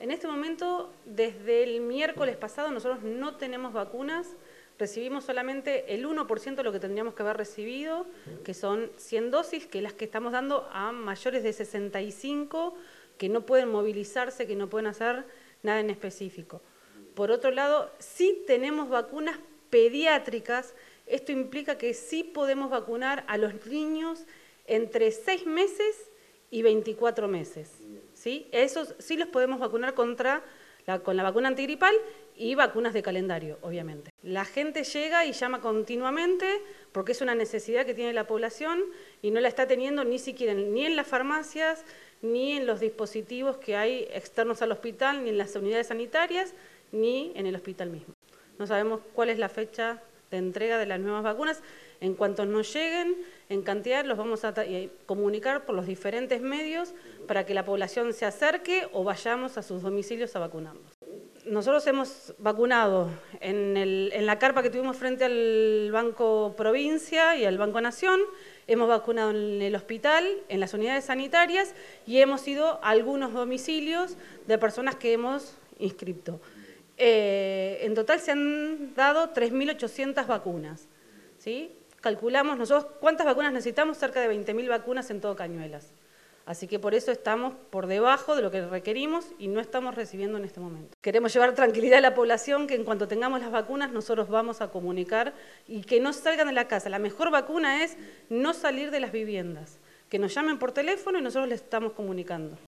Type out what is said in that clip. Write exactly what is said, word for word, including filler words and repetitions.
En este momento, desde el miércoles pasado, nosotros no tenemos vacunas, recibimos solamente el uno por ciento de lo que tendríamos que haber recibido, que son cien dosis, que las que estamos dando a mayores de sesenta y cinco, que no pueden movilizarse, que no pueden hacer nada en específico. Por otro lado, sí tenemos vacunas pediátricas. Esto implica que sí podemos vacunar a los niños entre seis meses y veinticuatro meses. ¿Sí? Esos sí los podemos vacunar contra la, con la vacuna antigripal y vacunas de calendario, obviamente. La gente llega y llama continuamente porque es una necesidad que tiene la población y no la está teniendo ni siquiera ni en las farmacias, ni en los dispositivos que hay externos al hospital, ni en las unidades sanitarias, ni en el hospital mismo. No sabemos cuál es la fecha de entrega de las nuevas vacunas. En cuanto nos lleguen en cantidad, los vamos a comunicar por los diferentes medios para que la población se acerque o vayamos a sus domicilios a vacunarnos. Nosotros hemos vacunado en, el, en la carpa que tuvimos frente al Banco Provincia y al Banco Nación, hemos vacunado en el hospital, en las unidades sanitarias y hemos ido a algunos domicilios de personas que hemos inscrito. Eh, en total se han dado tres mil ochocientas vacunas, ¿sí? Calculamos nosotros cuántas vacunas necesitamos, cerca de veinte mil vacunas en todo Cañuelas. Así que por eso estamos por debajo de lo que requerimos y no estamos recibiendo en este momento. Queremos llevar tranquilidad a la población, que en cuanto tengamos las vacunas nosotros vamos a comunicar y que no salgan de la casa. La mejor vacuna es no salir de las viviendas, que nos llamen por teléfono y nosotros les estamos comunicando.